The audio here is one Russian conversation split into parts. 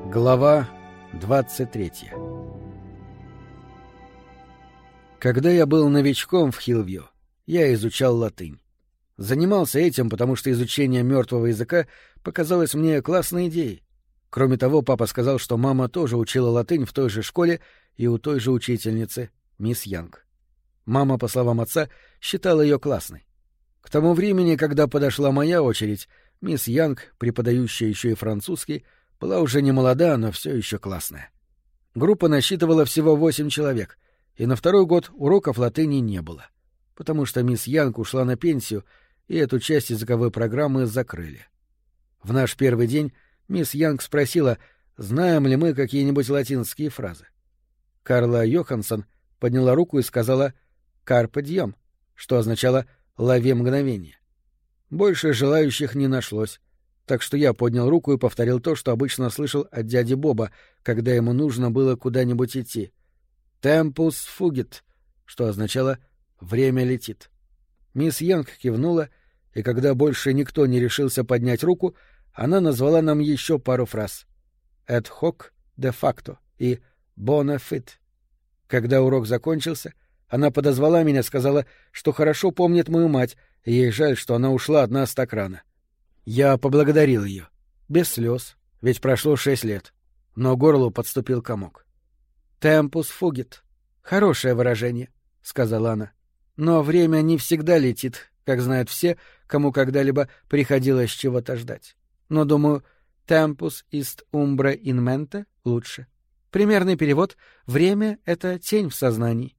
Глава 23. Когда я был новичком в Хиллвью, я изучал латынь. Занимался этим, потому что изучение мертвого языка показалось мне классной идеей. Кроме того, папа сказал, что мама тоже учила латынь в той же школе и у той же учительницы, мисс Янг. Мама, по словам отца, считала ее классной. К тому времени, когда подошла моя очередь, мисс Янг, преподающая еще и французский, была уже не молода, но все еще классная. Группа насчитывала всего 8 человек, и на второй год уроков латыни не было, потому что мисс Янг ушла на пенсию, и эту часть языковой программы закрыли. В наш первый день мисс Янг спросила, знаем ли мы какие-нибудь латинские фразы. Карла Йоханссон подняла руку и сказала «Carpe diem», что означало «лови мгновение». Больше желающих не нашлось, так что я поднял руку и повторил то, что обычно слышал от дяди Боба, когда ему нужно было куда-нибудь идти. «Tempus fugit», что означало «время летит». Мисс Янг кивнула, и когда больше никто не решился поднять руку, она назвала нам еще пару фраз. «Et hoc de facto» и «bona fide». Когда урок закончился, она подозвала меня, сказала, что хорошо помнит мою мать, и ей жаль, что она ушла от нас так рано. Я поблагодарил ее. Без слез, ведь прошло 6 лет. Но горлу подступил комок. «Tempus fugit» — хорошее выражение, — сказала она. Но время не всегда летит, как знают все, кому когда-либо приходилось чего-то ждать. Но, думаю, «tempus ist umbra in mente» лучше. Примерный перевод — «время — это тень в сознании».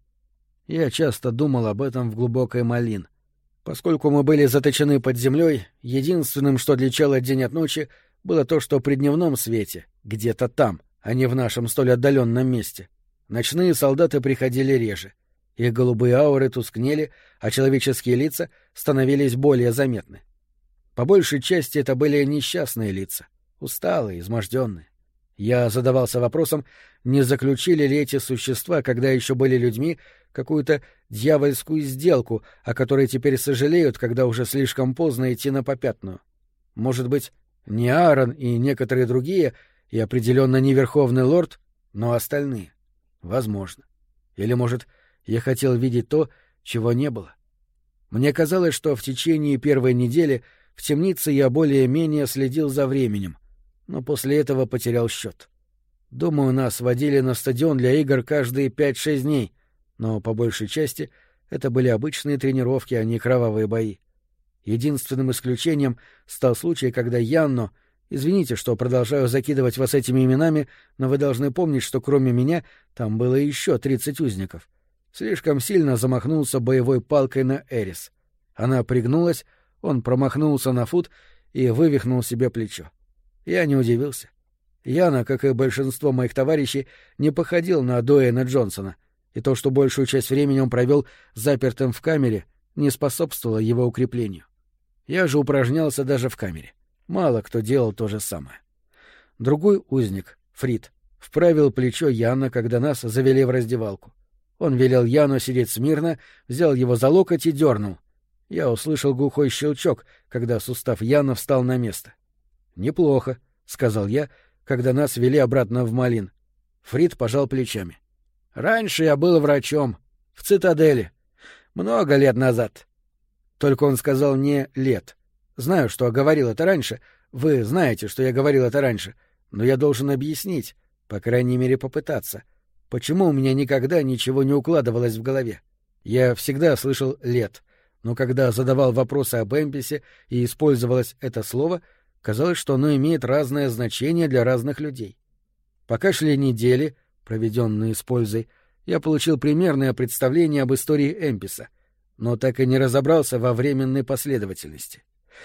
Я часто думал об этом в глубокой Малин. Поскольку мы были заточены под землей, единственным, что отличало день от ночи, было то, что при дневном свете, где-то там, а не в нашем столь отдаленном месте, ночные солдаты приходили реже. Их голубые ауры тускнели, а человеческие лица становились более заметны. По большей части это были несчастные лица, усталые, изможденные. Я задавался вопросом, не заключили ли эти существа, когда еще были людьми, какую-то дьявольскую сделку, о которой теперь сожалеют, когда уже слишком поздно идти на попятную. Может быть, не Аарон и некоторые другие, и определенно не Верховный Лорд, но остальные. Возможно. Или, может, я хотел видеть то, чего не было. Мне казалось, что в течение первой недели в темнице я более-менее следил за временем, но после этого потерял счет. Думаю, нас водили на стадион для игр каждые 5-6 дней, но по большей части это были обычные тренировки, а не кровавые бои. Единственным исключением стал случай, когда Янно, извините, что продолжаю закидывать вас этими именами, но вы должны помнить, что кроме меня там было еще 30 узников, слишком сильно замахнулся боевой палкой на Эрис. Она пригнулась, он промахнулся на фут и вывихнул себе плечо. Я не удивился. Яна, как и большинство моих товарищей, не походил на Дуэйна Джонсона, и то, что большую часть времени он провел запертым в камере, не способствовало его укреплению. Я же упражнялся даже в камере. Мало кто делал то же самое. Другой узник, Фрид, вправил плечо Яна, когда нас завели в раздевалку. Он велел Яну сидеть смирно, взял его за локоть и дернул. Я услышал глухой щелчок, когда сустав Яна встал на место. «Неплохо», — сказал я, когда нас вели обратно в Малин. Фрид пожал плечами. «Раньше я был врачом. В цитадели. Много лет назад». Только он сказал не «лет». Знаю, что говорил это раньше. Вы знаете, что я говорил это раньше. Но я должен объяснить, по крайней мере попытаться, почему у меня никогда ничего не укладывалось в голове. Я всегда слышал «лет», но когда задавал вопросы об Эмписе и использовалось это слово, казалось, что оно имеет разное значение для разных людей. Пока шли недели, проведенные с пользой, я получил примерное представление об истории Эмписа, но так и не разобрался во временной последовательности.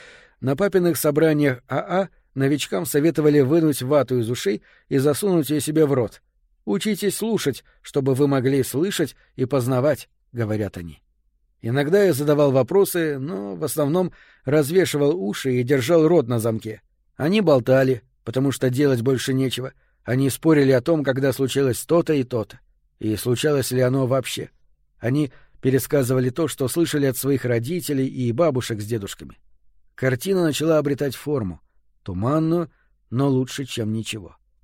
На папиных собраниях АА новичкам советовали вынуть вату из ушей и засунуть ее себе в рот. «Учитесь слушать, чтобы вы могли слышать и познавать», — говорят они. Иногда я задавал вопросы, но в основном развешивал уши и держал рот на замке. Они болтали, потому что делать больше нечего. Они спорили о том, когда случилось то-то и то-то, и случалось ли оно вообще. Они пересказывали то, что слышали от своих родителей и бабушек с дедушками. Картина начала обретать форму, туманную, но лучше, чем ничего.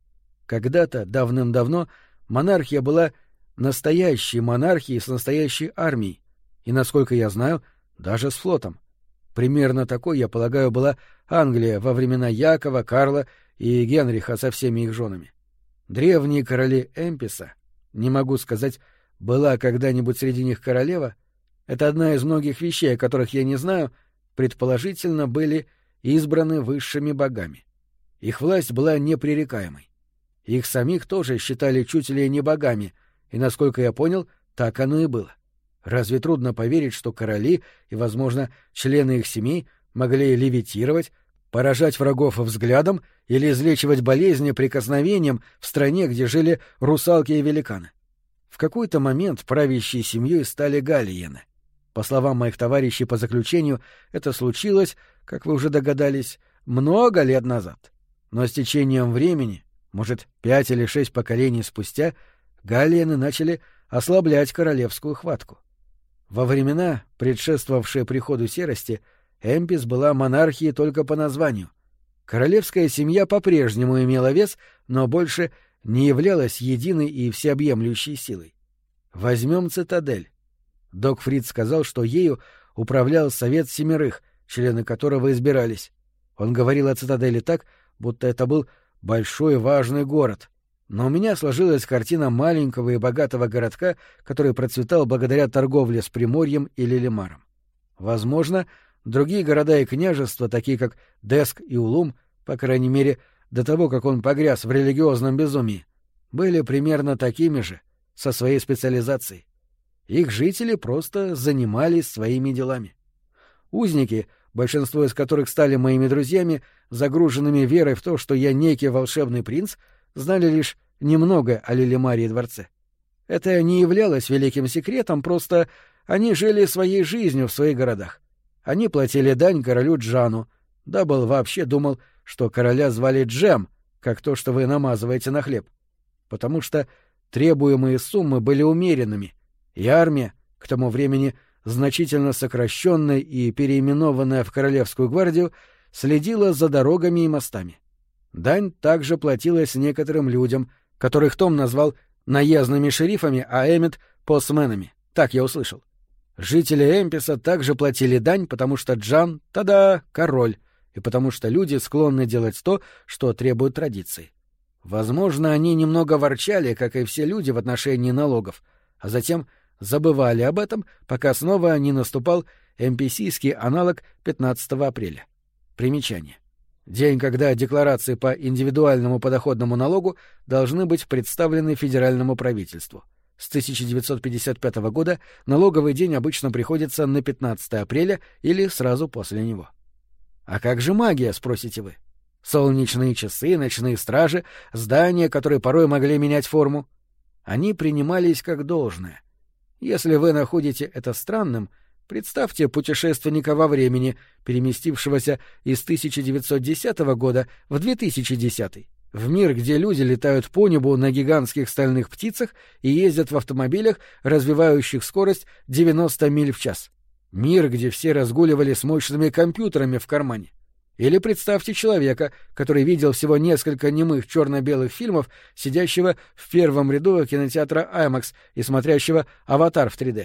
Когда-то, давным-давно, монархия была настоящей монархией с настоящей армией, и, насколько я знаю, даже с флотом. Примерно такой, я полагаю, была Англия во времена Якова, Карла и Генриха со всеми их женами. Древние короли Эмписа, не могу сказать, была когда-нибудь среди них королева, это одна из многих вещей, о которых я не знаю, предположительно были избраны высшими богами. Их власть была непререкаемой. Их самих тоже считали чуть ли не богами, и, насколько я понял, так оно и было. Разве трудно поверить, что короли и, возможно, члены их семей могли левитировать, поражать врагов взглядом или излечивать болезни прикосновением в стране, где жили русалки и великаны? В какой-то момент правящей семьей стали галлиены. По словам моих товарищей по заключению, это случилось, как вы уже догадались, много лет назад. Но с течением времени, может, 5 или 6 поколений спустя, галлиены начали ослаблять королевскую хватку. Во времена, предшествовавшие приходу серости, Эмпис была монархией только по названию. Королевская семья по-прежнему имела вес, но больше не являлась единой и всеобъемлющей силой. Возьмем цитадель. Док Фрид сказал, что ею управлял совет 7, члены которого избирались. Он говорил о цитадели так, будто это был большой важный город. Но у меня сложилась картина маленького и богатого городка, который процветал благодаря торговле с Приморьем или Лемаром. Возможно, другие города и княжества, такие как Деск и Улум, по крайней мере, до того, как он погряз в религиозном безумии, были примерно такими же, со своей специализацией. Их жители просто занимались своими делами. Узники, большинство из которых стали моими друзьями, загруженными верой в то, что я некий волшебный принц, знали лишь немного о Лилимаре и дворце. Это не являлось великим секретом, просто они жили своей жизнью в своих городах. Они платили дань королю Джану. Дабл вообще думал, что короля звали Джем, как то, что вы намазываете на хлеб. Потому что требуемые суммы были умеренными, и армия, к тому времени значительно сокращенная и переименованная в Королевскую гвардию, следила за дорогами и мостами. Дань также платилась некоторым людям, которых Том назвал наездными шерифами, а Эммет — постменами. Так я услышал. Жители Эмписа также платили дань, потому что Джан — та-да, король, и потому что люди склонны делать то, что требуют традиции. Возможно, они немного ворчали, как и все люди в отношении налогов, а затем забывали об этом, пока снова не наступал эмписийский аналог 15 апреля. Примечание. День, когда декларации по индивидуальному подоходному налогу должны быть представлены федеральному правительству. С 1955 года налоговый день обычно приходится на 15 апреля или сразу после него. А как же магия, спросите вы? Солнечные часы, ночные стражи, здания, которые порой могли менять форму. Они принимались как должное. Если вы находите это странным, представьте путешественника во времени, переместившегося из 1910 года в 2010, в мир, где люди летают по небу на гигантских стальных птицах и ездят в автомобилях, развивающих скорость 90 миль в час. Мир, где все разгуливали с мощными компьютерами в кармане. Или представьте человека, который видел всего несколько немых черно-белых фильмов, сидящего в первом ряду кинотеатра IMAX и смотрящего «Аватар» в 3D.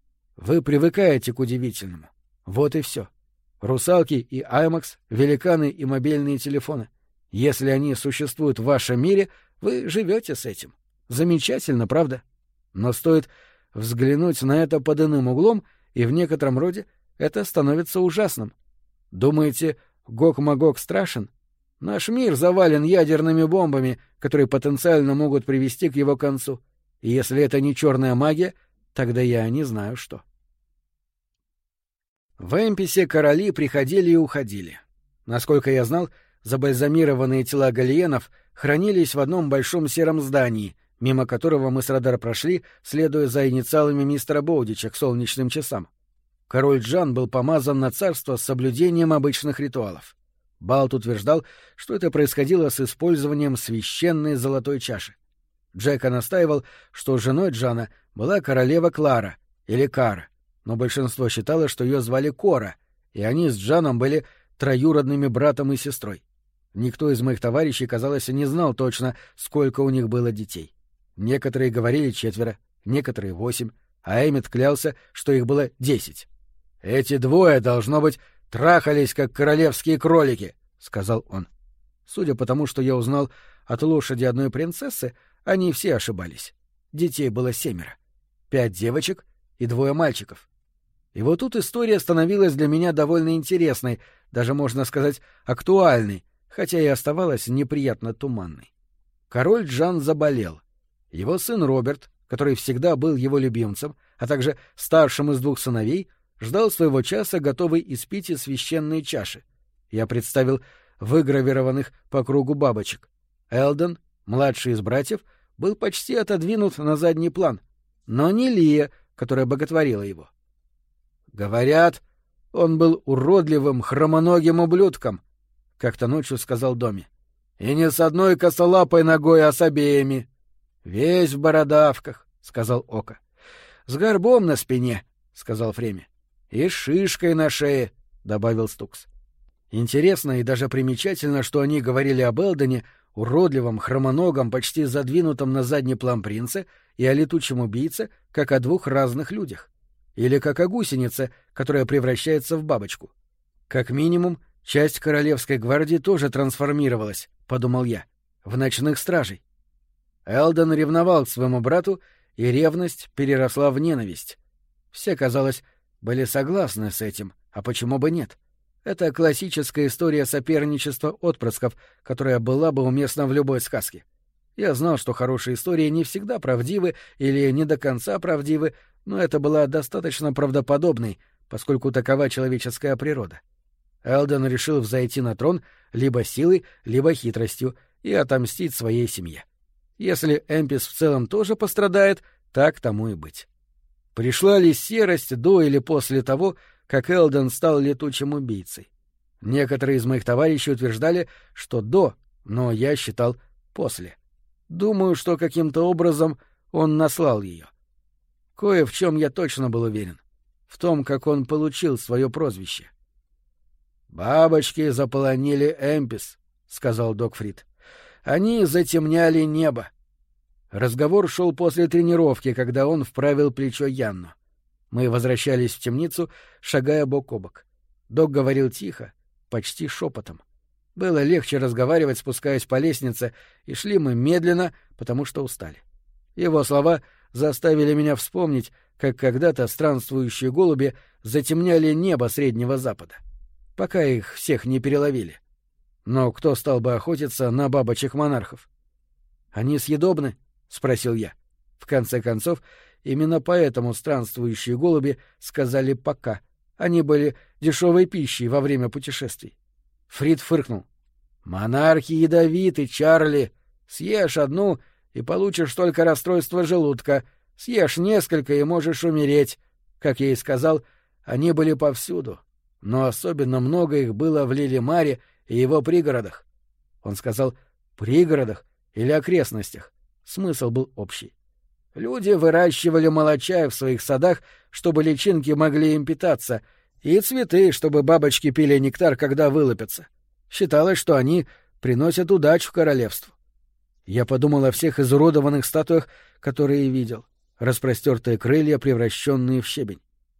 Вы привыкаете к удивительному. Вот и все. Русалки и IMAX, великаны и мобильные телефоны. Если они существуют в вашем мире, вы живете с этим. Замечательно, правда? Но стоит взглянуть на это под иным углом, и в некотором роде это становится ужасным. Думаете, Гог-Магог страшен? Наш мир завален ядерными бомбами, которые потенциально могут привести к его концу. И если это не черная магия, тогда я не знаю что. В Эмписе короли приходили и уходили. Насколько я знал, забальзамированные тела галлиенов хранились в одном большом сером здании, мимо которого мы с Радар прошли, следуя за инициалами мистера Боудича к солнечным часам. Король Джан был помазан на царство с соблюдением обычных ритуалов. Балт утверждал, что это происходило с использованием священной золотой чаши. Джека настаивал, что женой Джана была королева Клара, или Кара, но большинство считало, что ее звали Кора, и они с Джаном были троюродными братом и сестрой. Никто из моих товарищей, казалось, не знал точно, сколько у них было детей. Некоторые говорили 4, некоторые 8, а Эммет клялся, что их было 10. «Эти двое, должно быть, трахались, как королевские кролики», — сказал он. Судя по тому, что я узнал от лошади одной принцессы, они все ошибались. Детей было 7. 5 девочек и 2 мальчиков. И вот тут история становилась для меня довольно интересной, даже, можно сказать, актуальной, хотя и оставалась неприятно туманной. Король Джан заболел. Его сын Роберт, который всегда был его любимцем, а также старшим из 2 сыновей, ждал своего часа, готовый испить из священной чаши. Я представил выгравированных по кругу бабочек. Элден, младший из братьев, был почти отодвинут на задний план, но не Лия, которая боготворила его. «Говорят, он был уродливым, хромоногим ублюдком», — как-то ночью сказал Доми. «И не с одной косолапой ногой, а с обеими. Весь в бородавках», — сказал Ока. «С горбом на спине», — сказал Фреми. «И с шишкой на шее», — добавил Стукс. Интересно и даже примечательно, что они говорили об Элдене, уродливом, хромоногом, почти задвинутом на задний план принце, и о летучем убийце, как о 2 разных людях. Или как о гусенице, которая превращается в бабочку. Как минимум, часть королевской гвардии тоже трансформировалась, — подумал я, — в ночных стражей. Элден ревновал к своему брату, и ревность переросла в ненависть. Все, казалось, были согласны с этим, а почему бы нет? Это классическая история соперничества отпрысков, которая была бы уместна в любой сказке. Я знал, что хорошие истории не всегда правдивы или не до конца правдивы, но это была достаточно правдоподобной, поскольку такова человеческая природа. Элден решил взойти на трон либо силой, либо хитростью и отомстить своей семье. Если Эмпис в целом тоже пострадает, так тому и быть. Пришла ли серость до или после того, как Элден стал летучим убийцей? Некоторые из моих товарищей утверждали, что до, но я считал после. Думаю, что каким-то образом он наслал ее. Кое в чем я точно был уверен. В том, как он получил свое прозвище. «Бабочки заполонили Эмпис», — сказал Докфрид. «Они затемняли небо». Разговор шел после тренировки, когда он вправил плечо Янну. Мы возвращались в темницу, шагая бок о бок. Док говорил тихо, почти шепотом. Было легче разговаривать, спускаясь по лестнице, и шли мы медленно, потому что устали. Его слова заставили меня вспомнить, как когда-то странствующие голуби затемняли небо Среднего Запада, пока их всех не переловили. Но кто стал бы охотиться на бабочек-монархов? «Они съедобны?» — спросил я. В конце концов, именно поэтому странствующие голуби сказали «пока». Они были дешевой пищей во время путешествий. Фрид фыркнул. «Монархи ядовиты, Чарли. Съешь одну и получишь только расстройство желудка. Съешь несколько и можешь умереть. Как я и сказал, они были повсюду. Но особенно много их было в Лилимаре и его пригородах». Он сказал «пригородах» или «окрестностях». Смысл был общий. Люди выращивали молочай в своих садах, чтобы личинки могли им питаться, и цветы, чтобы бабочки пили нектар, когда вылупятся. Считалось, что они приносят удачу королевству. Я подумал о всех изуродованных статуях, которые видел, распростертые крылья, превращенные в щебень.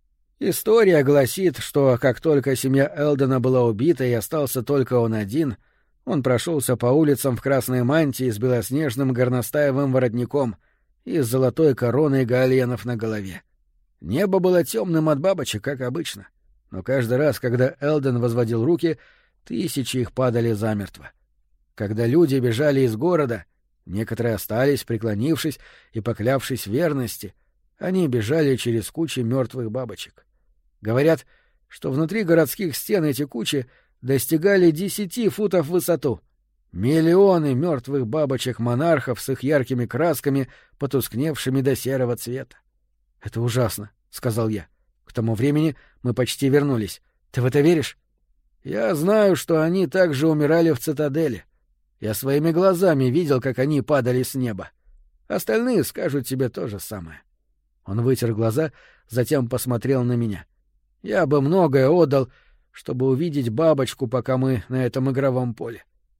История гласит, что как только семья Элдена была убита и остался только он один, он прошелся по улицам в красной мантии с белоснежным горностаевым воротником и с золотой короной галенов на голове. Небо было темным от бабочек, как обычно, но каждый раз, когда Элден возводил руки, тысячи их падали замертво. Когда люди бежали из города, некоторые остались, преклонившись и поклявшись верности, они бежали через кучи мертвых бабочек. Говорят, что внутри городских стен эти кучи достигали 10 футов в высоту. Миллионы мертвых бабочек-монархов с их яркими красками, потускневшими до серого цвета. — Это ужасно, — сказал я. К тому времени мы почти вернулись. Ты в это веришь? — Я знаю, что они также умирали в цитадели. Я своими глазами видел, как они падали с неба. Остальные скажут тебе то же самое. Он вытер глаза, затем посмотрел на меня. Я бы многое отдал, чтобы увидеть бабочку, пока мы на этом игровом поле.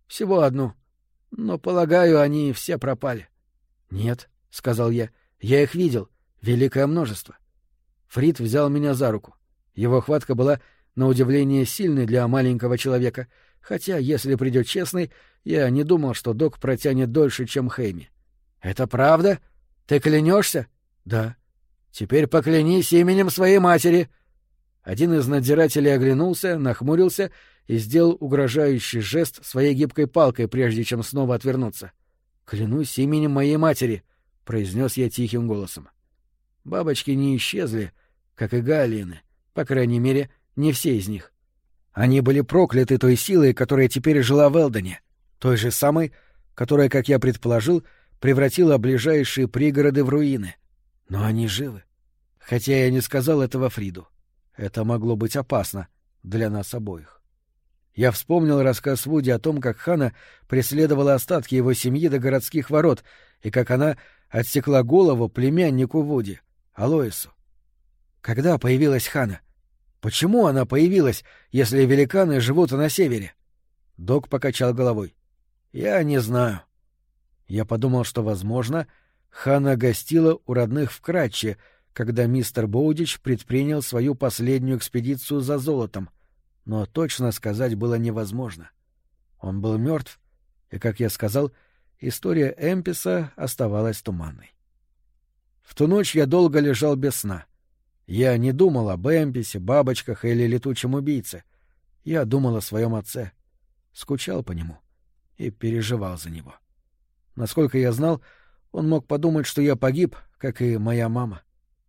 Всего одну. Но, полагаю, они все пропали. — Нет, — сказал я, — я их видел. Великое множество. Фрид взял меня за руку. Его хватка была, на удивление, сильной для маленького человека, хотя, если придет честный, я не думал, что док протянет дольше, чем Хэйми. — Это правда? Ты клянешься? — Да. — Теперь поклянись именем своей матери. Один из надзирателей оглянулся, нахмурился и сделал угрожающий жест своей гибкой палкой, прежде чем снова отвернуться. — Клянусь именем моей матери, — произнес я тихим голосом. Бабочки не исчезли, как и галлины, по крайней мере, не все из них. Они были прокляты той силой, которая теперь жила в Элдоне, той же самой, которая, как я предположил, превратила ближайшие пригороды в руины. Но они живы. Хотя я не сказал этого Фриду. Это могло быть опасно для нас обоих. Я вспомнил рассказ Вуди о том, как Хана преследовала остатки его семьи до городских ворот, и как она отсекла голову племяннику Вуди, Алоису. Когда появилась Хана? Почему она появилась, если великаны живут на севере? Док покачал головой. Я не знаю. Я подумал, что, возможно, Хана гостила у родных в Кратче, когда мистер Боудич предпринял свою последнюю экспедицию за золотом, но точно сказать было невозможно. Он был мертв, и, как я сказал, история Эмписа оставалась туманной. В ту ночь я долго лежал без сна. Я не думал об Эмписе, бабочках или летучем убийце. Я думал о своем отце, скучал по нему и переживал за него. Насколько я знал, он мог подумать, что я погиб, как и моя мама.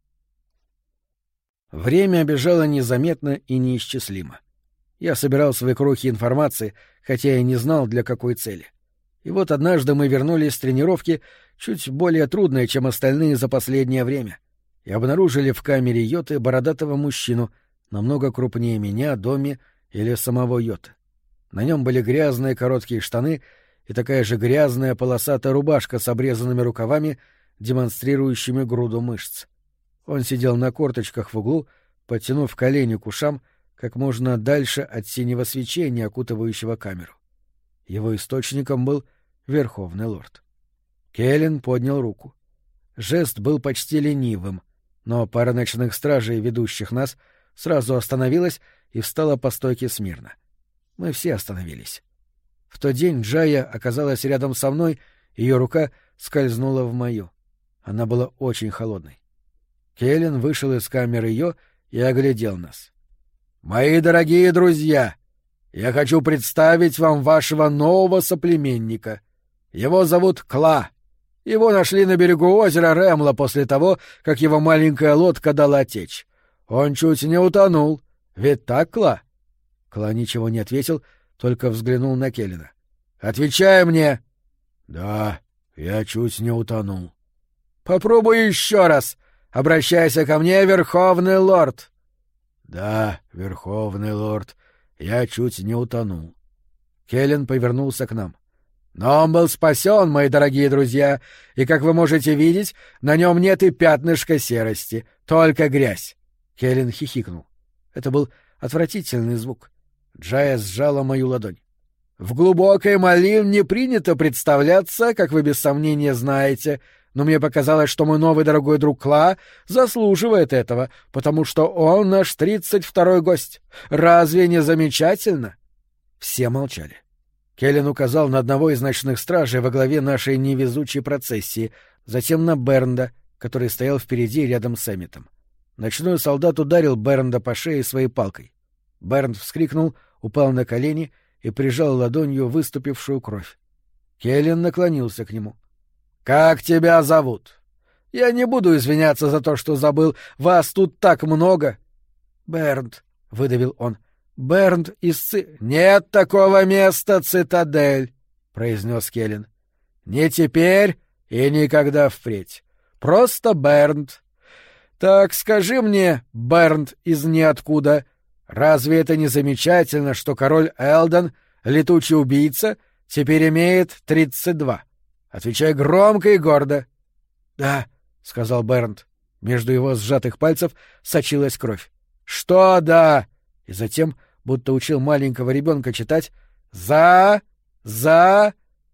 Время бежало незаметно и неисчислимо. Я собирал свои крохи информации, хотя и не знал, для какой цели. И вот однажды мы вернулись с тренировки, чуть более трудной, чем остальные за последнее время, и обнаружили в камере Йоты бородатого мужчину, намного крупнее меня, Доми или самого Йоты. На нем были грязные короткие штаны и такая же грязная полосатая рубашка с обрезанными рукавами, демонстрирующими груду мышц. Он сидел на корточках в углу, подтянув колени к ушам, как можно дальше от синего свечения, окутывающего камеру. Его источником был Верховный Лорд. Келлен поднял руку. Жест был почти ленивым, но пара ночных стражей, ведущих нас, сразу остановилась и встала по стойке смирно. Мы все остановились. В тот день Джая оказалась рядом со мной, ее рука скользнула в мою. Она была очень холодной. Келлен вышел из камеры Йо и оглядел нас. «Мои дорогие друзья, я хочу представить вам вашего нового соплеменника. Его зовут Кла. Его нашли на берегу озера Рэмла после того, как его маленькая лодка дала течь. Он чуть не утонул. Ведь так, Кла?» Кла ничего не ответил, только взглянул на Келлена. «Отвечай мне!» «Да, я чуть не утонул». «Попробуй еще раз. Обращайся ко мне, Верховный Лорд!» «Да, Верховный Лорд, я чуть не утонул». Келлен повернулся к нам. «Но он был спасен, мои дорогие друзья, и, как вы можете видеть, на нем нет и пятнышка серости, только грязь». Келлен хихикнул. Это был отвратительный звук. Джая сжала мою ладонь. «В глубокой молитве принято представляться, как вы без сомнения знаете, но мне показалось, что мой новый дорогой друг Кла заслуживает этого, потому что он наш 32-й гость. Разве не замечательно?» Все молчали. Келлен указал на одного из ночных стражей во главе нашей невезучей процессии, затем на Бернда, который стоял впереди рядом с Эмметом. Ночной солдат ударил Бернда по шее своей палкой. Бернд вскрикнул, упал на колени и прижал ладонью выступившую кровь. Келлен наклонился к нему. «Как тебя зовут? Я не буду извиняться за то, что забыл. Вас тут так много!» «Бернд», — выдавил он. «Бернд из «Нет такого места, цитадель», — произнес Келлен. «Не теперь и никогда впредь. Просто Бернд. Так скажи мне, Бернд из ниоткуда, разве это не замечательно, что король Элдон, летучий убийца, теперь имеет 32? Отвечай громко и гордо». «Да», — сказал Бернд. Между его сжатых пальцев сочилась кровь. «Что «да»?» И затем, будто учил маленького ребенка читать, «за За!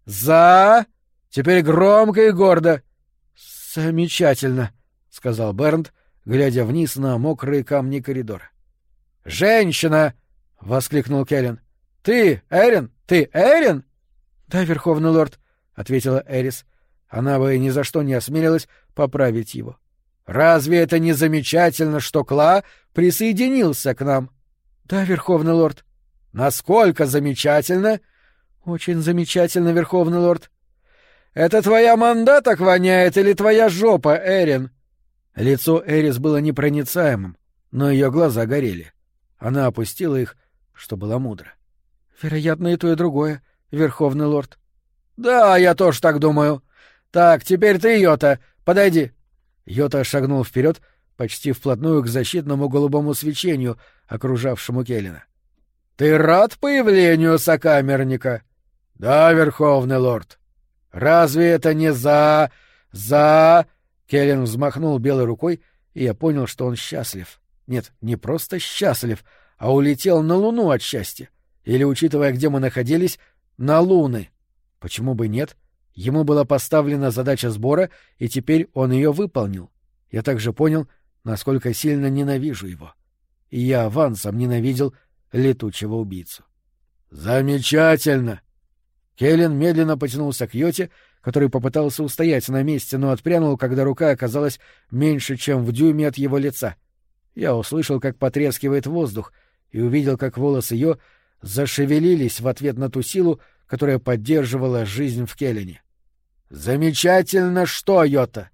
Теперь громко и гордо!» «Замечательно!» — сказал Бернт, глядя вниз на мокрые камни коридора. «Женщина!» — воскликнул Келлен. «Ты, Эрин? Ты Эрин?» «Да, Верховный лорд», — ответила Эрис. Она бы ни за что не осмелилась поправить его. «Разве это не замечательно, что Кла присоединился к нам?» «Да, Верховный лорд». «Насколько замечательно?» «Очень замечательно, Верховный лорд». «Это твоя манда так воняет или твоя жопа, Эрин?» Лицо Эрис было непроницаемым, но ее глаза горели. Она опустила их, что было мудро. «Вероятно, и то, и другое, Верховный лорд». «Да, я тоже так думаю. Так, теперь ты, Йота, подойди». Йота шагнул вперед, почти вплотную к защитному голубому свечению, окружавшему Келлена. «Ты рад появлению сокамерника?» «Да, Верховный лорд». «Разве это не за...» Келлен взмахнул белой рукой, и я понял, что он счастлив. Нет, не просто счастлив, а улетел на Луну от счастья. Или, учитывая, где мы находились, на Луны. Почему бы нет? Ему была поставлена задача сбора, и теперь он ее выполнил. Я также понял, насколько сильно ненавижу его. И я авансом ненавидел летучего убийцу. «Замечательно!» Келлен медленно потянулся к Йоте, который попытался устоять на месте, но отпрянул, когда рука оказалась меньше, чем в дюйме от его лица. Я услышал, как потрескивает воздух, и увидел, как волосы Йо зашевелились в ответ на ту силу, которая поддерживала жизнь в Келлене. «Замечательно что, Йота?»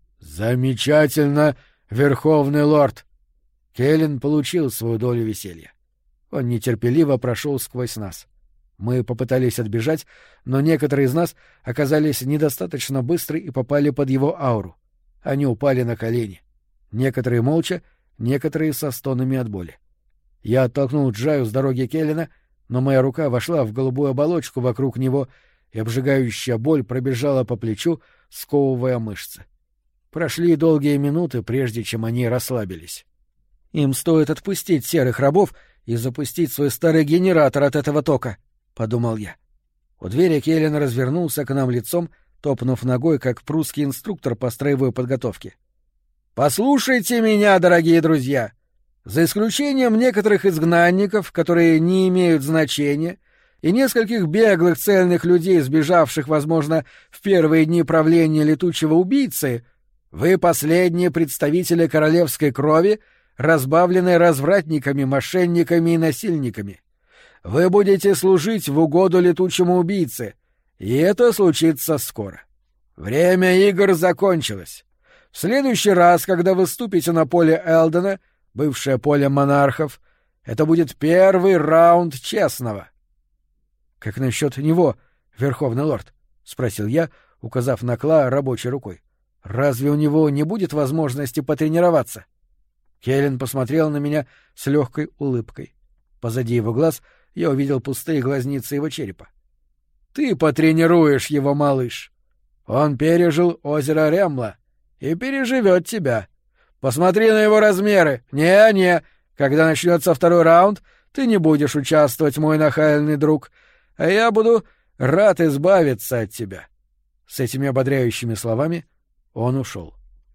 «Замечательно, Верховный лорд!» Келлен получил свою долю веселья. Он нетерпеливо прошел сквозь нас. Мы попытались отбежать, но некоторые из нас оказались недостаточно быстры и попали под его ауру. Они упали на колени. Некоторые молча, некоторые со стонами от боли. Я оттолкнул Джаю с дороги Келлена, но моя рука вошла в голубую оболочку вокруг него, и обжигающая боль пробежала по плечу, сковывая мышцы. Прошли долгие минуты, прежде чем они расслабились. «Им стоит отпустить серых рабов и запустить свой старый генератор от этого тока», — подумал я. У двери Келлен развернулся к нам лицом, топнув ногой, как прусский инструктор по строевой подготовке. «Послушайте меня, дорогие друзья! За исключением некоторых изгнанников, которые не имеют значения, и нескольких беглых цельных людей, сбежавших, возможно, в первые дни правления летучего убийцы, вы последние представители королевской крови, разбавленной развратниками, мошенниками и насильниками. Вы будете служить в угоду летучему убийце, и это случится скоро. Время игр закончилось. В следующий раз, когда вы ступите на поле Элдена, бывшее поле монархов, это будет первый раунд честного». «Как насчет него, Верховный лорд?» — спросил я, указав на Кла рабочей рукой. «Разве у него не будет возможности потренироваться?» Келлен посмотрел на меня с легкой улыбкой. Позади его глаз я увидел пустые глазницы его черепа. «Ты потренируешь его, малыш. Он пережил озеро Ремла и переживет тебя. Посмотри на его размеры. Не-не, когда начнется второй раунд, ты не будешь участвовать, мой нахальный друг, а я буду рад избавиться от тебя». С этими ободряющими словами он ушел.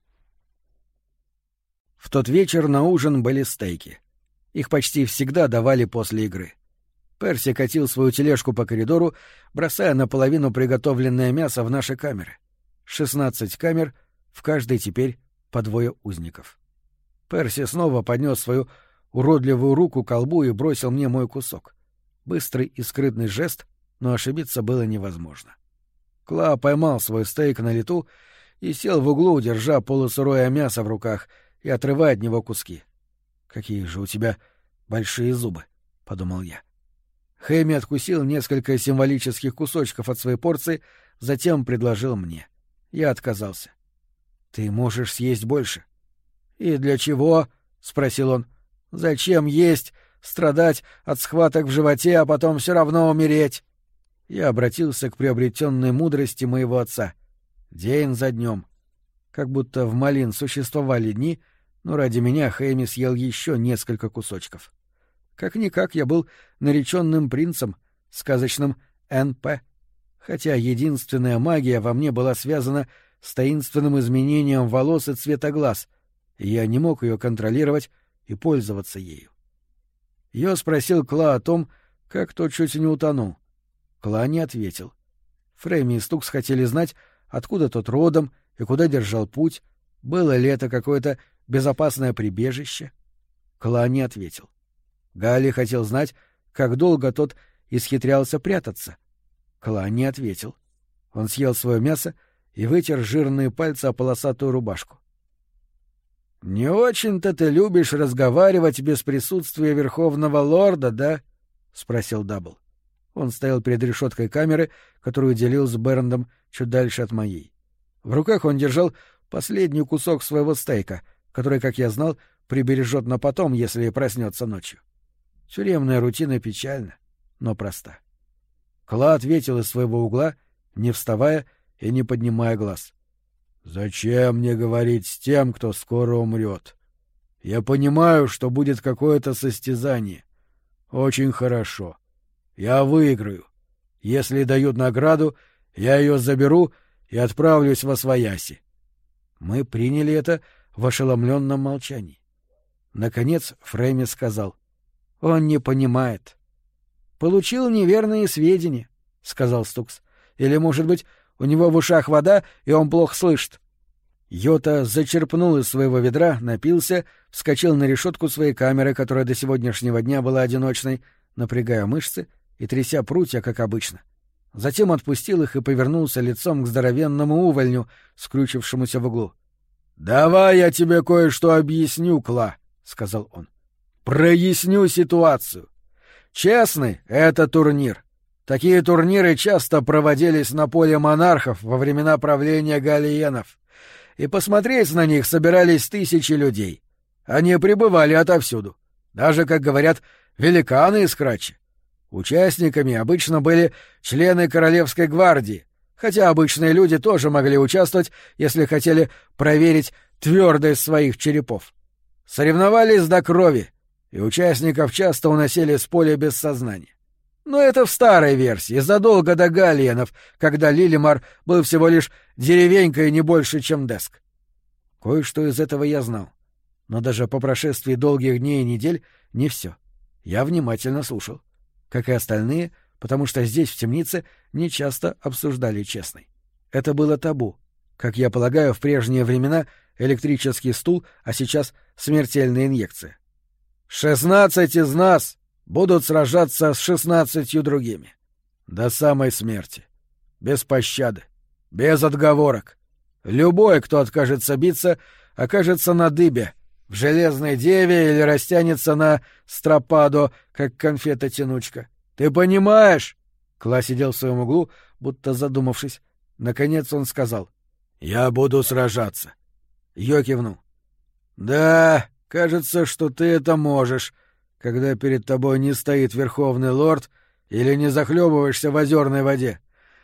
В тот вечер на ужин были стейки. Их почти всегда давали после игры. Перси катил свою тележку по коридору, бросая наполовину приготовленное мясо в наши камеры. 16 камер, в каждой теперь по 2 узников. Перси снова поднес свою уродливую руку к колбу и бросил мне мой кусок. Быстрый и скрытный жест, но ошибиться было невозможно. Кла поймал свой стейк на лету и сел в углу, держа полусырое мясо в руках и отрывая от него куски. «Какие же у тебя большие зубы», — подумал я. Хэмми откусил несколько символических кусочков от своей порции, затем предложил мне. Я отказался. «Ты можешь съесть больше». «И для чего?» — спросил он. «Зачем есть, страдать от схваток в животе, а потом все равно умереть?» Я обратился к приобретенной мудрости моего отца. День за днем. Как будто в Малин существовали дни, но ради меня Хэмми съел еще несколько кусочков. Как-никак я был нареченным принцем, сказочным НП, хотя единственная магия во мне была связана с таинственным изменением волос и цвета глаз, и я не мог ее контролировать и пользоваться ею. Я спросил Кла о том, как тот чуть не утонул. Кла не ответил. Фрейми и Стукс хотели знать, откуда тот родом и куда держал путь, было ли это какое-то безопасное прибежище. Кла не ответил. Галли хотел знать, как долго тот исхитрялся прятаться. Кла не ответил. Он съел свое мясо и вытер жирные пальцы о полосатую рубашку. — Не очень-то ты любишь разговаривать без присутствия Верховного Лорда, да? — спросил Дабл. Он стоял перед решеткой камеры, которую делил с Берндом чуть дальше от моей. В руках он держал последний кусок своего стейка, который, как я знал, прибережет на потом, если проснется ночью. Тюремная рутина печальна, но проста. Кла ответил из своего угла, не вставая и не поднимая глаз. — Зачем мне говорить с тем, кто скоро умрет? Я понимаю, что будет какое-то состязание. Очень хорошо. Я выиграю. Если дают награду, я ее заберу и отправлюсь восвояси. Мы приняли это в ошеломленном молчании. Наконец Фрейми сказал: — Он не понимает. — Получил неверные сведения, — сказал Стукс. — Или, может быть, у него в ушах вода, и он плохо слышит. Йота зачерпнул из своего ведра, напился, вскочил на решетку своей камеры, которая до сегодняшнего дня была одиночной, напрягая мышцы и тряся прутья, как обычно. Затем отпустил их и повернулся лицом к здоровенному увольню, скрючившемуся в углу. — Давай я тебе кое-что объясню, Кла, — сказал он. — Проясню ситуацию. Честный — это турнир. Такие турниры часто проводились на поле монархов во времена правления галиенов. И посмотреть на них собирались тысячи людей. Они прибывали отовсюду. Даже, как говорят, великаны из Крачи. Участниками обычно были члены Королевской гвардии, хотя обычные люди тоже могли участвовать, если хотели проверить твердость своих черепов. Соревновались до крови, и участников часто уносили с поля без сознания. Но это в старой версии, задолго до галиенов, когда Лилимар был всего лишь деревенькой не больше, чем Деск. Кое-что из этого я знал. Но даже по прошествии долгих дней и недель не все. Я внимательно слушал. Как и остальные, потому что здесь, в темнице, нечасто обсуждали честный. Это было табу. Как я полагаю, в прежние времена электрический стул, а сейчас смертельная инъекция. 16 из нас будут сражаться с 16 другими. До самой смерти. Без пощады. Без отговорок. Любой, кто откажется биться, окажется на дыбе, в железной деве или растянется на стропадо, как конфета-тянучка. Ты понимаешь? Кла сидел в своем углу, будто задумавшись. Наконец он сказал: — Я буду сражаться. Йо кивнул. — Да, кажется, что ты это можешь, когда перед тобой не стоит Верховный Лорд или не захлебываешься в озерной воде.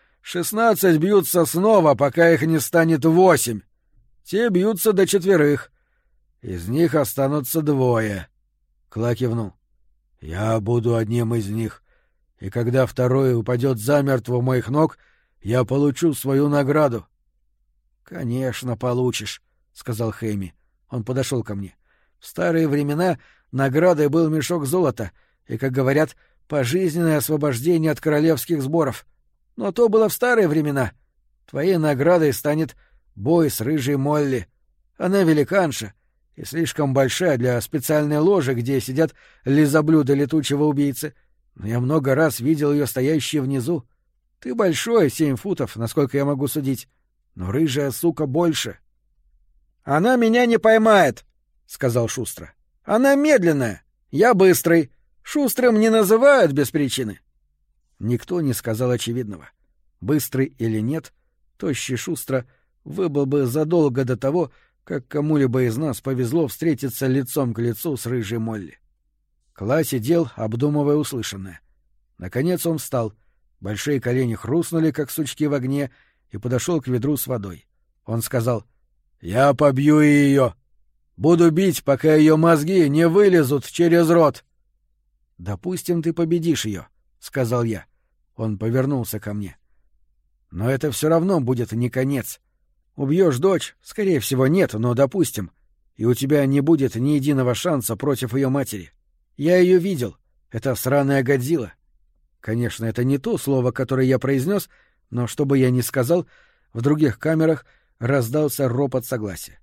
16 бьются снова, пока их не станет 8. Те бьются до 4. Из них останутся 2. Кла кивнул. — Я буду одним из них, и когда второй упадет замертво у моих ног, я получу свою награду. — Конечно, получишь, — сказал Хэйми. Он подошел ко мне. В старые времена наградой был мешок золота и, как говорят, пожизненное освобождение от королевских сборов. Но то было в старые времена. Твоей наградой станет бой с рыжей Молли. Она великанша и слишком большая для специальной ложи, где сидят лизоблюда летучего убийцы. Но я много раз видел ее стоящей внизу. Ты большой, 7 футов, насколько я могу судить. Но рыжая сука больше. — Она меня не поймает, — сказал Шустро. — Она медленная. Я быстрый. Шустрым не называют без причины. Никто не сказал очевидного. Быстрый или нет, тощий Шустро выбыл бы задолго до того, как кому-либо из нас повезло встретиться лицом к лицу с рыжей Молли. Кла сидел, обдумывая услышанное. Наконец он встал. Большие колени хрустнули, как сучки в огне, и подошел к ведру с водой. Он сказал: — Я побью ее. Буду бить, пока ее мозги не вылезут через рот. — Допустим, ты победишь ее, — сказал я. Он повернулся ко мне. Но это все равно будет не конец. Убьешь дочь? Скорее всего, нет, но допустим. И у тебя не будет ни единого шанса против ее матери. Я ее видел. Это сраная Годзилла. Конечно, это не то слово, которое я произнес, но что бы я ни сказал, в других камерах раздался ропот согласия.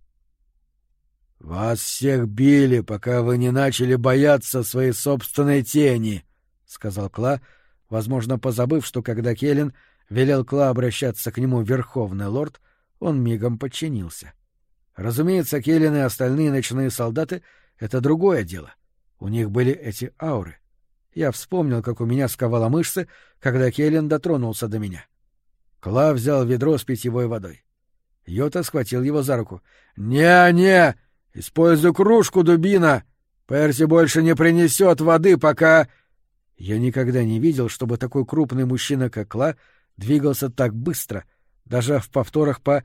«Вас всех били, пока вы не начали бояться своей собственной тени», — сказал Кла, возможно, позабыв, что когда Келлен велел Кла обращаться к нему верховный лорд, он мигом подчинился. Разумеется, Келлен и остальные ночные солдаты — это другое дело. У них были эти ауры. Я вспомнил, как у меня сковало мышцы, когда Келлен дотронулся до меня. Кла взял ведро с питьевой водой. Йота схватил его за руку. «Не-не! Используй кружку, дубина! Перси больше не принесет воды, пока...» Я никогда не видел, чтобы такой крупный мужчина, как Кла, двигался так быстро, даже в повторах по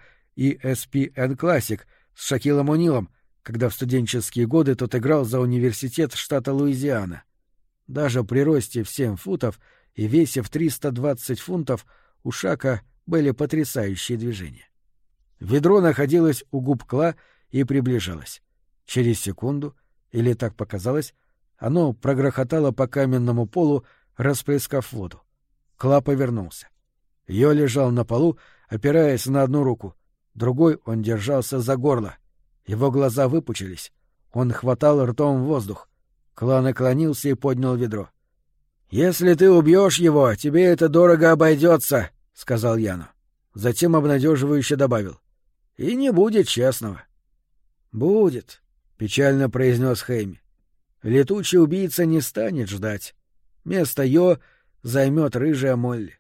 ESPN Classic с Шакилом О'Нилом, когда в студенческие годы тот играл за университет штата Луизиана. Даже при росте в 7 футов и весе в 320 фунтов у Шака были потрясающие движения. Ведро находилось у губ Кла и приближалось. Через секунду, или так показалось, оно прогрохотало по каменному полу, расплескав воду. Кла повернулся. Йо лежал на полу, опираясь на одну руку. Другой он держался за горло. Его глаза выпучились. Он хватал ртом воздух. Кла наклонился и поднял ведро. «Если ты убьешь его, тебе это дорого обойдется», — сказал Яну. Затем обнадеживающе добавил. «И не будет честного». «Будет», — печально произнес Хэйми. «Летучий убийца не станет ждать. Место Йо займет рыжая Молли».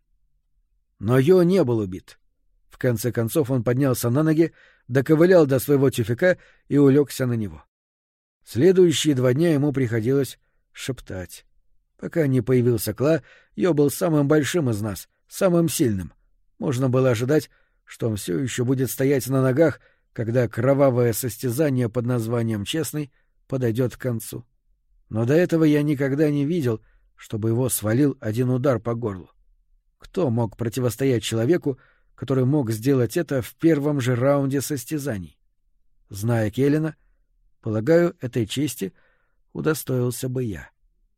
Но Йо не был убит. В конце концов он поднялся на ноги, доковылял до своего тюфяка и улегся на него. Следующие 2 дня ему приходилось шептать. Пока не появился Кла, Йо был самым большим из нас, самым сильным. Можно было ожидать, что он все еще будет стоять на ногах, когда кровавое состязание под названием «Честный» подойдет к концу. Но до этого я никогда не видел, чтобы его свалил один удар по горлу. Кто мог противостоять человеку, который мог сделать это в первом же раунде состязаний? Зная Келлена, полагаю, этой чести удостоился бы я.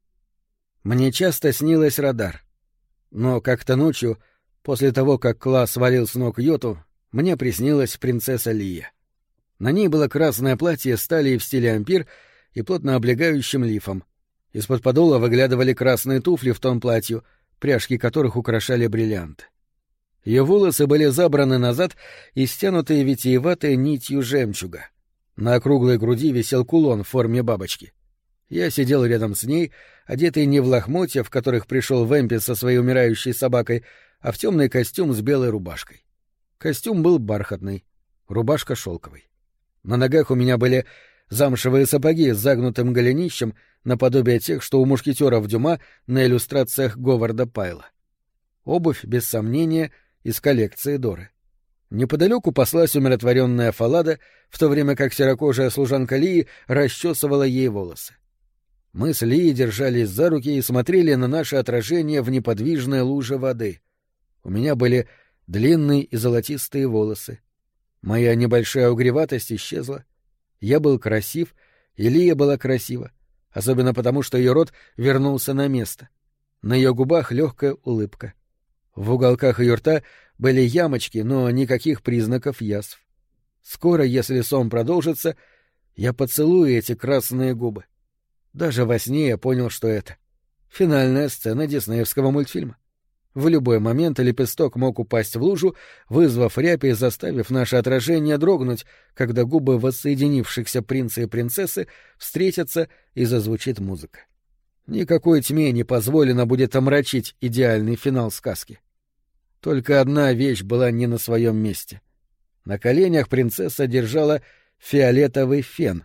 Мне часто снилось радар. Но как-то ночью, после того, как Кла свалил с ног Йоту, мне приснилась принцесса Лия. На ней было красное платье с талией в стиле ампир и плотно облегающим лифом. Из-под подола выглядывали красные туфли в тон платью, пряжки которых украшали бриллианты. Ее волосы были забраны назад и стянуты витиеватой нитью жемчуга. На округлой груди висел кулон в форме бабочки. Я сидел рядом с ней, одетый не в лохмотья, в которых пришел Вэмпис со своей умирающей собакой, а в темный костюм с белой рубашкой. Костюм был бархатный, рубашка шелковой. На ногах у меня были замшевые сапоги с загнутым голенищем, наподобие тех, что у мушкетеров Дюма на иллюстрациях Говарда Пайла. Обувь, без сомнения, из коллекции Доры. Неподалеку паслась умиротворенная Фалада, в то время как серокожая служанка Лии расчесывала ей волосы. Мы с Лией держались за руки и смотрели на наше отражение в неподвижной луже воды. У меня были длинные и золотистые волосы. Моя небольшая угреватость исчезла. Я был красив, и Лия была красива, особенно потому, что ее рот вернулся на место. На ее губах легкая улыбка. В уголках ее рта были ямочки, но никаких признаков язв. Скоро, если сон продолжится, я поцелую эти красные губы. Даже во сне я понял, что это финальная сцена диснеевского мультфильма. В любой момент лепесток мог упасть в лужу, вызвав рябь и заставив наше отражение дрогнуть, когда губы воссоединившихся принца и принцессы встретятся и зазвучит музыка. Никакой тьме не позволено будет омрачить идеальный финал сказки. Только одна вещь была не на своем месте. На коленях принцесса держала фиолетовый фен.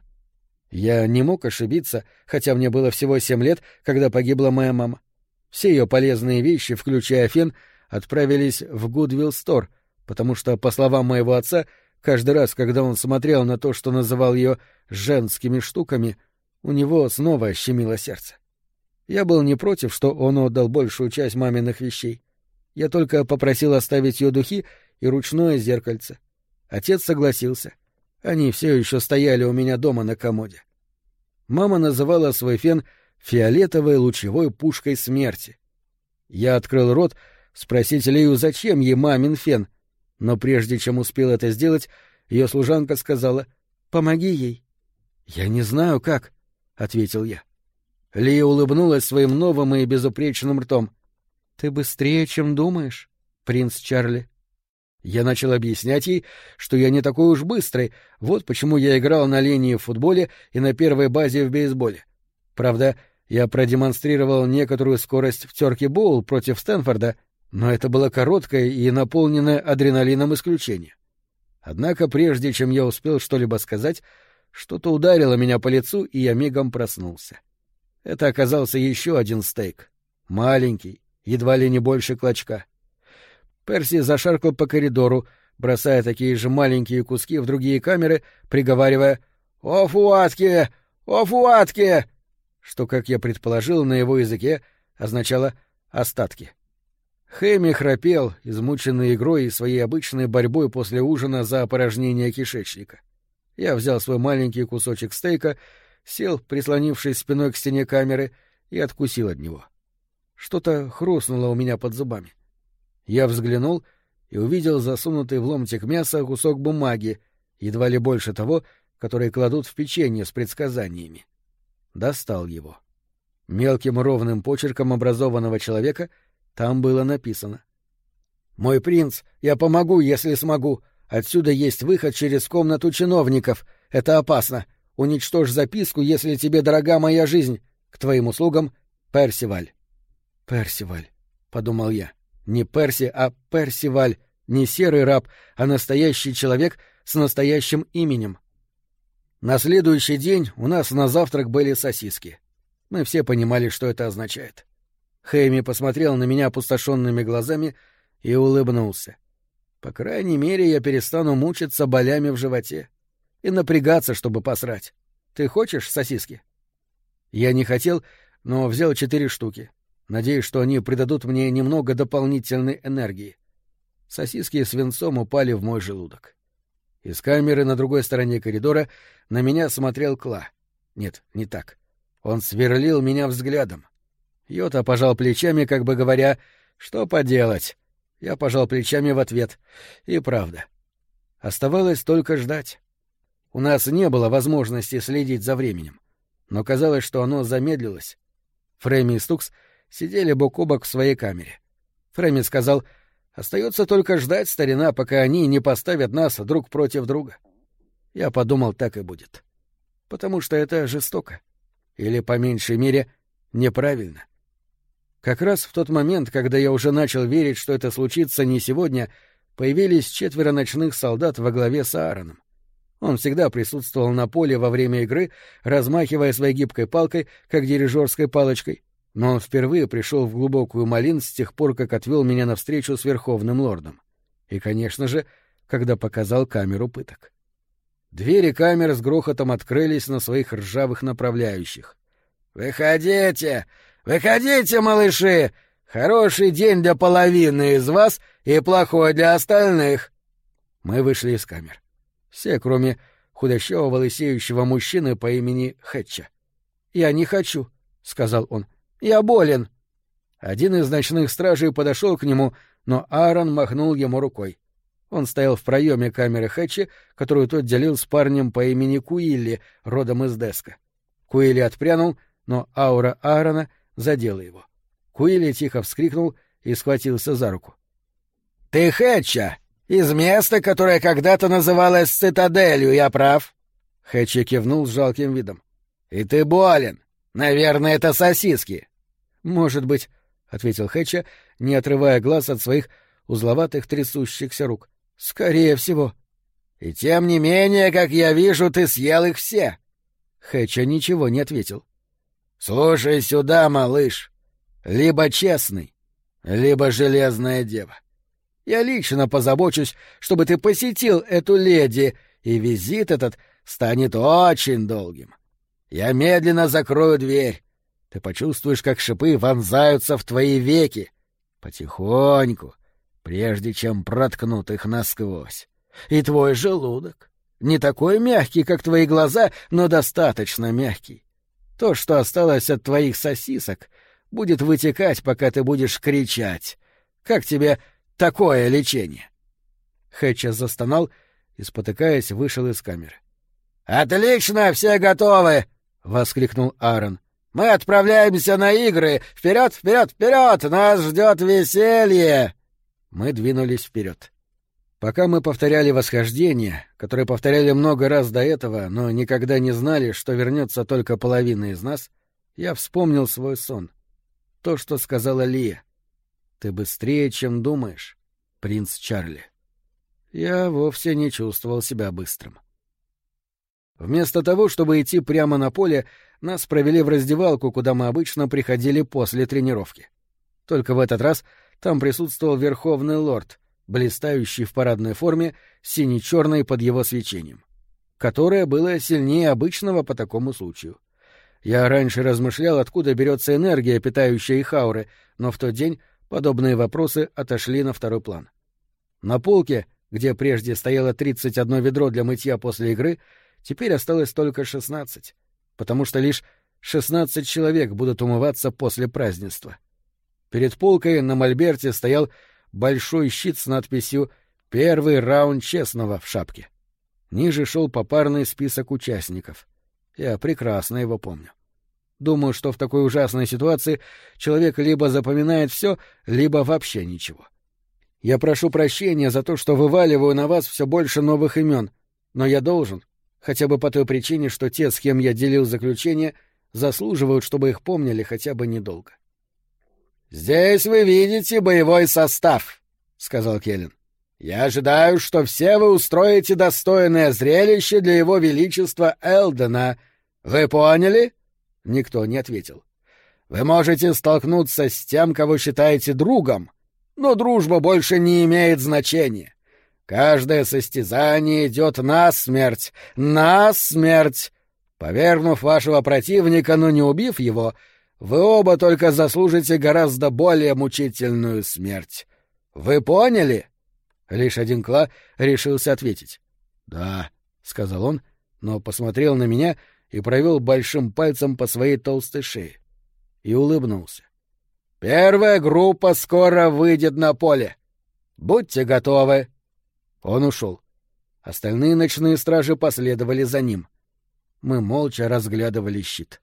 Я не мог ошибиться, хотя мне было всего 7 лет, когда погибла моя мама. Все ее полезные вещи, включая фен, отправились в Goodwill Store, потому что, по словам моего отца, каждый раз, когда он смотрел на то, что называл ее «женскими штуками», у него снова щемило сердце. Я был не против, что он отдал большую часть маминых вещей. Я только попросил оставить ее духи и ручное зеркальце. Отец согласился. Они все еще стояли у меня дома на комоде. Мама называла свой фен фиолетовой лучевой пушкой смерти. Я открыл рот спросить Лию, зачем ей мамин фен, но прежде чем успел это сделать, ее служанка сказала: «Помоги ей». «Я не знаю, как», — ответил я. Лия улыбнулась своим новым и безупречным ртом. «Ты быстрее, чем думаешь, принц Чарли». Я начал объяснять ей, что я не такой уж быстрый, вот почему я играл на линии в футболе и на первой базе в бейсболе. Правда, я продемонстрировал некоторую скорость в тёрки-боул против Стэнфорда, но это было короткое и наполненное адреналином исключение. Однако прежде чем я успел что-либо сказать, что-то ударило меня по лицу, и я мигом проснулся. Это оказался еще один стейк. Маленький, едва ли не больше клочка. Перси зашаркал по коридору, бросая такие же маленькие куски в другие камеры, приговаривая «Офуатки! Офуатки!», что, как я предположил, на его языке означало «остатки». Хэмми храпел, измученный игрой и своей обычной борьбой после ужина за опорожнение кишечника. Я взял свой маленький кусочек стейка, сел, прислонившись спиной к стене камеры, и откусил от него. Что-то хрустнуло у меня под зубами. Я взглянул и увидел засунутый в ломтик мяса кусок бумаги, едва ли больше того, который кладут в печенье с предсказаниями. Достал его. Мелким ровным почерком образованного человека там было написано: «Мой принц, я помогу, если смогу. Отсюда есть выход через комнату чиновников. Это опасно. Уничтожь записку, если тебе дорога моя жизнь. К твоим услугам, Персиваль». «Персиваль», — подумал я. Не Перси, а Персиваль. Не серый раб, а настоящий человек с настоящим именем. На следующий день у нас на завтрак были сосиски. Мы все понимали, что это означает. Хэйми посмотрел на меня опустошенными глазами и улыбнулся. По крайней мере, я перестану мучиться болями в животе и напрягаться, чтобы посрать. Ты хочешь сосиски? Я не хотел, но взял 4 штуки. Надеюсь, что они придадут мне немного дополнительной энергии. Сосиски свинцом упали в мой желудок. Из камеры на другой стороне коридора на меня смотрел Кла. Нет, не так. Он сверлил меня взглядом. Йота пожал плечами, как бы говоря: «Что поделать?» Я пожал плечами в ответ. И правда. Оставалось только ждать. У нас не было возможности следить за временем. Но казалось, что оно замедлилось. Фрейми и Стукс сидели бок о бок в своей камере. Фрейми сказал: «Остается только ждать, старина, пока они не поставят нас друг против друга». Я подумал, так и будет. Потому что это жестоко. Или, по меньшей мере, неправильно. Как раз в тот момент, когда я уже начал верить, что это случится не сегодня, появились 4 ночных солдат во главе с Аароном. Он всегда присутствовал на поле во время игры, размахивая своей гибкой палкой, как дирижерской палочкой, но он впервые пришел в глубокую Малин с тех пор, как отвел меня навстречу с Верховным Лордом. И, конечно же, когда показал камеру пыток. Двери камер с грохотом открылись на своих ржавых направляющих. «Выходите! Выходите, малыши! Хороший день для половины из вас и плохой для остальных!» Мы вышли из камер. Все, кроме худощавого лысеющего мужчины по имени Хэтча. «Я не хочу», — сказал он. «Я болен». Один из ночных стражей подошел к нему, но Аарон махнул ему рукой. Он стоял в проеме камеры Хэтчи, которую тот делил с парнем по имени Куилли, родом из Деска. Куилли отпрянул, но аура Аарона задела его. Куилли тихо вскрикнул и схватился за руку. «Ты Хэтча! Из места, которое когда-то называлось Цитаделью, я прав?» Хэтчи кивнул с жалким видом. «И ты болен. Наверное, это сосиски». «Может быть», — ответил Хэтча, не отрывая глаз от своих узловатых трясущихся рук. «Скорее всего». «И тем не менее, как я вижу, ты съел их все». Хэтча ничего не ответил. «Слушай сюда, малыш. Либо честный, либо железная дева. Я лично позабочусь, чтобы ты посетил эту леди, и визит этот станет очень долгим. Я медленно закрою дверь. Ты почувствуешь, как шипы вонзаются в твои веки. Потихоньку, прежде чем проткнут их насквозь. И твой желудок. Не такой мягкий, как твои глаза, но достаточно мягкий. То, что осталось от твоих сосисок, будет вытекать, пока ты будешь кричать. Как тебе такое лечение?» Хэтчес застонал и, спотыкаясь, вышел из камеры. «Отлично, все готовы!» — воскликнул Аарон. «Мы отправляемся на игры! Вперед, вперед, вперед! Нас ждет веселье!» Мы двинулись вперед. Пока мы повторяли восхождение, которое повторяли много раз до этого, но никогда не знали, что вернется только половина из нас, я вспомнил свой сон. То, что сказала Лия. «Ты быстрее, чем думаешь, принц Чарли». Я вовсе не чувствовал себя быстрым. Вместо того, чтобы идти прямо на поле, нас провели в раздевалку, куда мы обычно приходили после тренировки. Только в этот раз там присутствовал верховный лорд, блистающий в парадной форме, сине-черной под его свечением, которое было сильнее обычного по такому случаю. Я раньше размышлял, откуда берется энергия, питающая их ауры, но в тот день подобные вопросы отошли на второй план. На полке, где прежде стояло 31 ведро для мытья после игры, теперь осталось только 16, потому что лишь 16 человек будут умываться после празднества. Перед полкой на мольберте стоял большой щит с надписью «Первый раунд честного» в шапке. Ниже шел попарный список участников. Я прекрасно его помню. Думаю, что в такой ужасной ситуации человек либо запоминает все, либо вообще ничего. Я прошу прощения за то, что вываливаю на вас все больше новых имен, но я должен, хотя бы по той причине, что те, с кем я делил заключение, заслуживают, чтобы их помнили хотя бы недолго. «Здесь вы видите боевой состав», — сказал Келлен. «Я ожидаю, что все вы устроите достойное зрелище для его величества Элдена. Вы поняли?» Никто не ответил. «Вы можете столкнуться с тем, кого считаете другом, но дружба больше не имеет значения. Каждое состязание идет насмерть, насмерть. Повергнув вашего противника, но не убив его, вы оба только заслужите гораздо более мучительную смерть. Вы поняли?» Лишь один Кла решился ответить. «Да», — сказал он, но посмотрел на меня и провел большим пальцем по своей толстой шее. И улыбнулся. «Первая группа скоро выйдет на поле. Будьте готовы». Он ушел. Остальные ночные стражи последовали за ним. Мы молча разглядывали щит.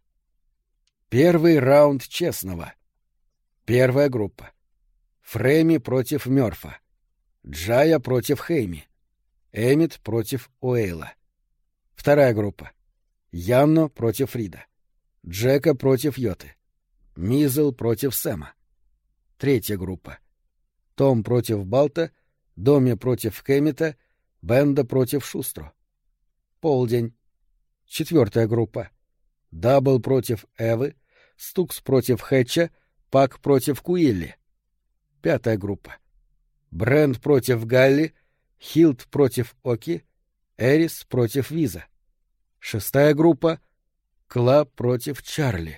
Первый раунд честного. Первая группа. Фрейми против Мёрфа. Джая против Хейми. Эммит против Уэйла. Вторая группа. Янно против Рида. Джека против Йоты. Мизел против Сэма. Третья группа. Том против Балта, Доми против Кэммита, Бенда против Шустро. Полдень. Четвертая группа. Дабл против Эвы, Стукс против Хэтча, Пак против Куилли. Пятая группа. Брэнд против Галли, Хилт против Оки, Эрис против Виза. Шестая группа. Кла против Чарли.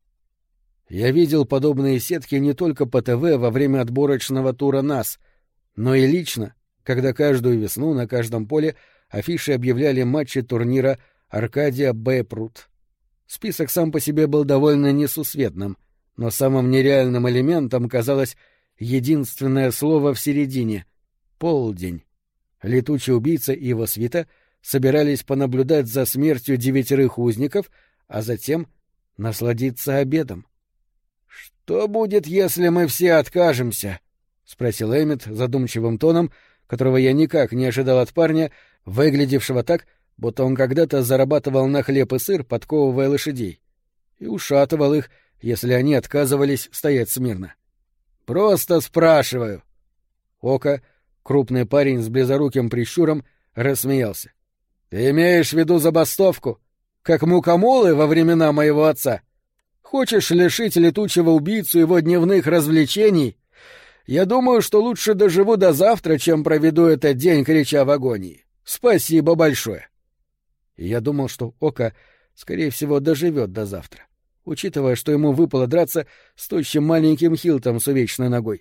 Я видел подобные сетки не только по ТВ во время отборочного тура НАС, но и лично, когда каждую весну на каждом поле афиши объявляли матчи турнира «Аркадия Бэйпрут». Список сам по себе был довольно несусветным, но самым нереальным элементом казалось единственное слово в середине — «полдень». Летучий убийца и его свита собирались понаблюдать за смертью 9 узников, а затем насладиться обедом. «Что будет, если мы все откажемся?» — спросил Эммит задумчивым тоном, которого я никак не ожидал от парня, выглядевшего так, будто он когда-то зарабатывал на хлеб и сыр, подковывая лошадей, и ушатывал их, если они отказывались стоять смирно. «Просто спрашиваю». Ока, крупный парень с близоруким прищуром, рассмеялся. «Ты имеешь в виду забастовку, как мукомолы во времена моего отца? Хочешь лишить летучего убийцу его дневных развлечений? Я думаю, что лучше доживу до завтра, чем проведу этот день, крича в агонии. Спасибо большое». И я думал, что Ока, скорее всего, доживет до завтра, учитывая, что ему выпало драться с тощим маленьким Хилтом с увечной ногой.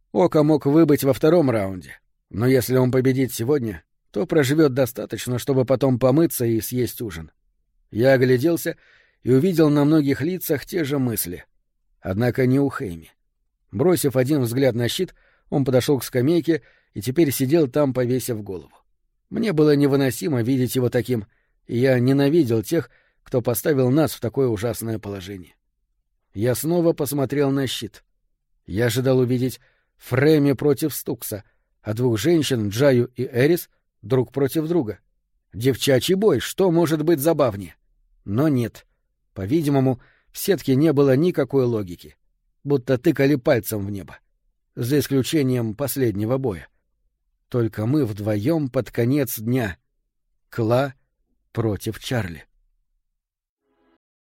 Ока мог выбыть во втором раунде, но если он победит сегодня, то проживет достаточно, чтобы потом помыться и съесть ужин. Я огляделся и увидел на многих лицах те же мысли. Однако не у Хэйми. Бросив один взгляд на щит, он подошел к скамейке и теперь сидел там, повесив голову. Мне было невыносимо видеть его таким, и я ненавидел тех, кто поставил нас в такое ужасное положение. Я снова посмотрел на щит. Я ожидал увидеть Фрейми против Стукса, а двух женщин, Джаю и Эрис, друг против друга. Девчачий бой, что может быть забавнее? Но нет. По-видимому, в сетке не было никакой логики. Будто тыкали пальцем в небо. За исключением последнего боя. Только мы вдвоем под конец дня. Кла против Чарли.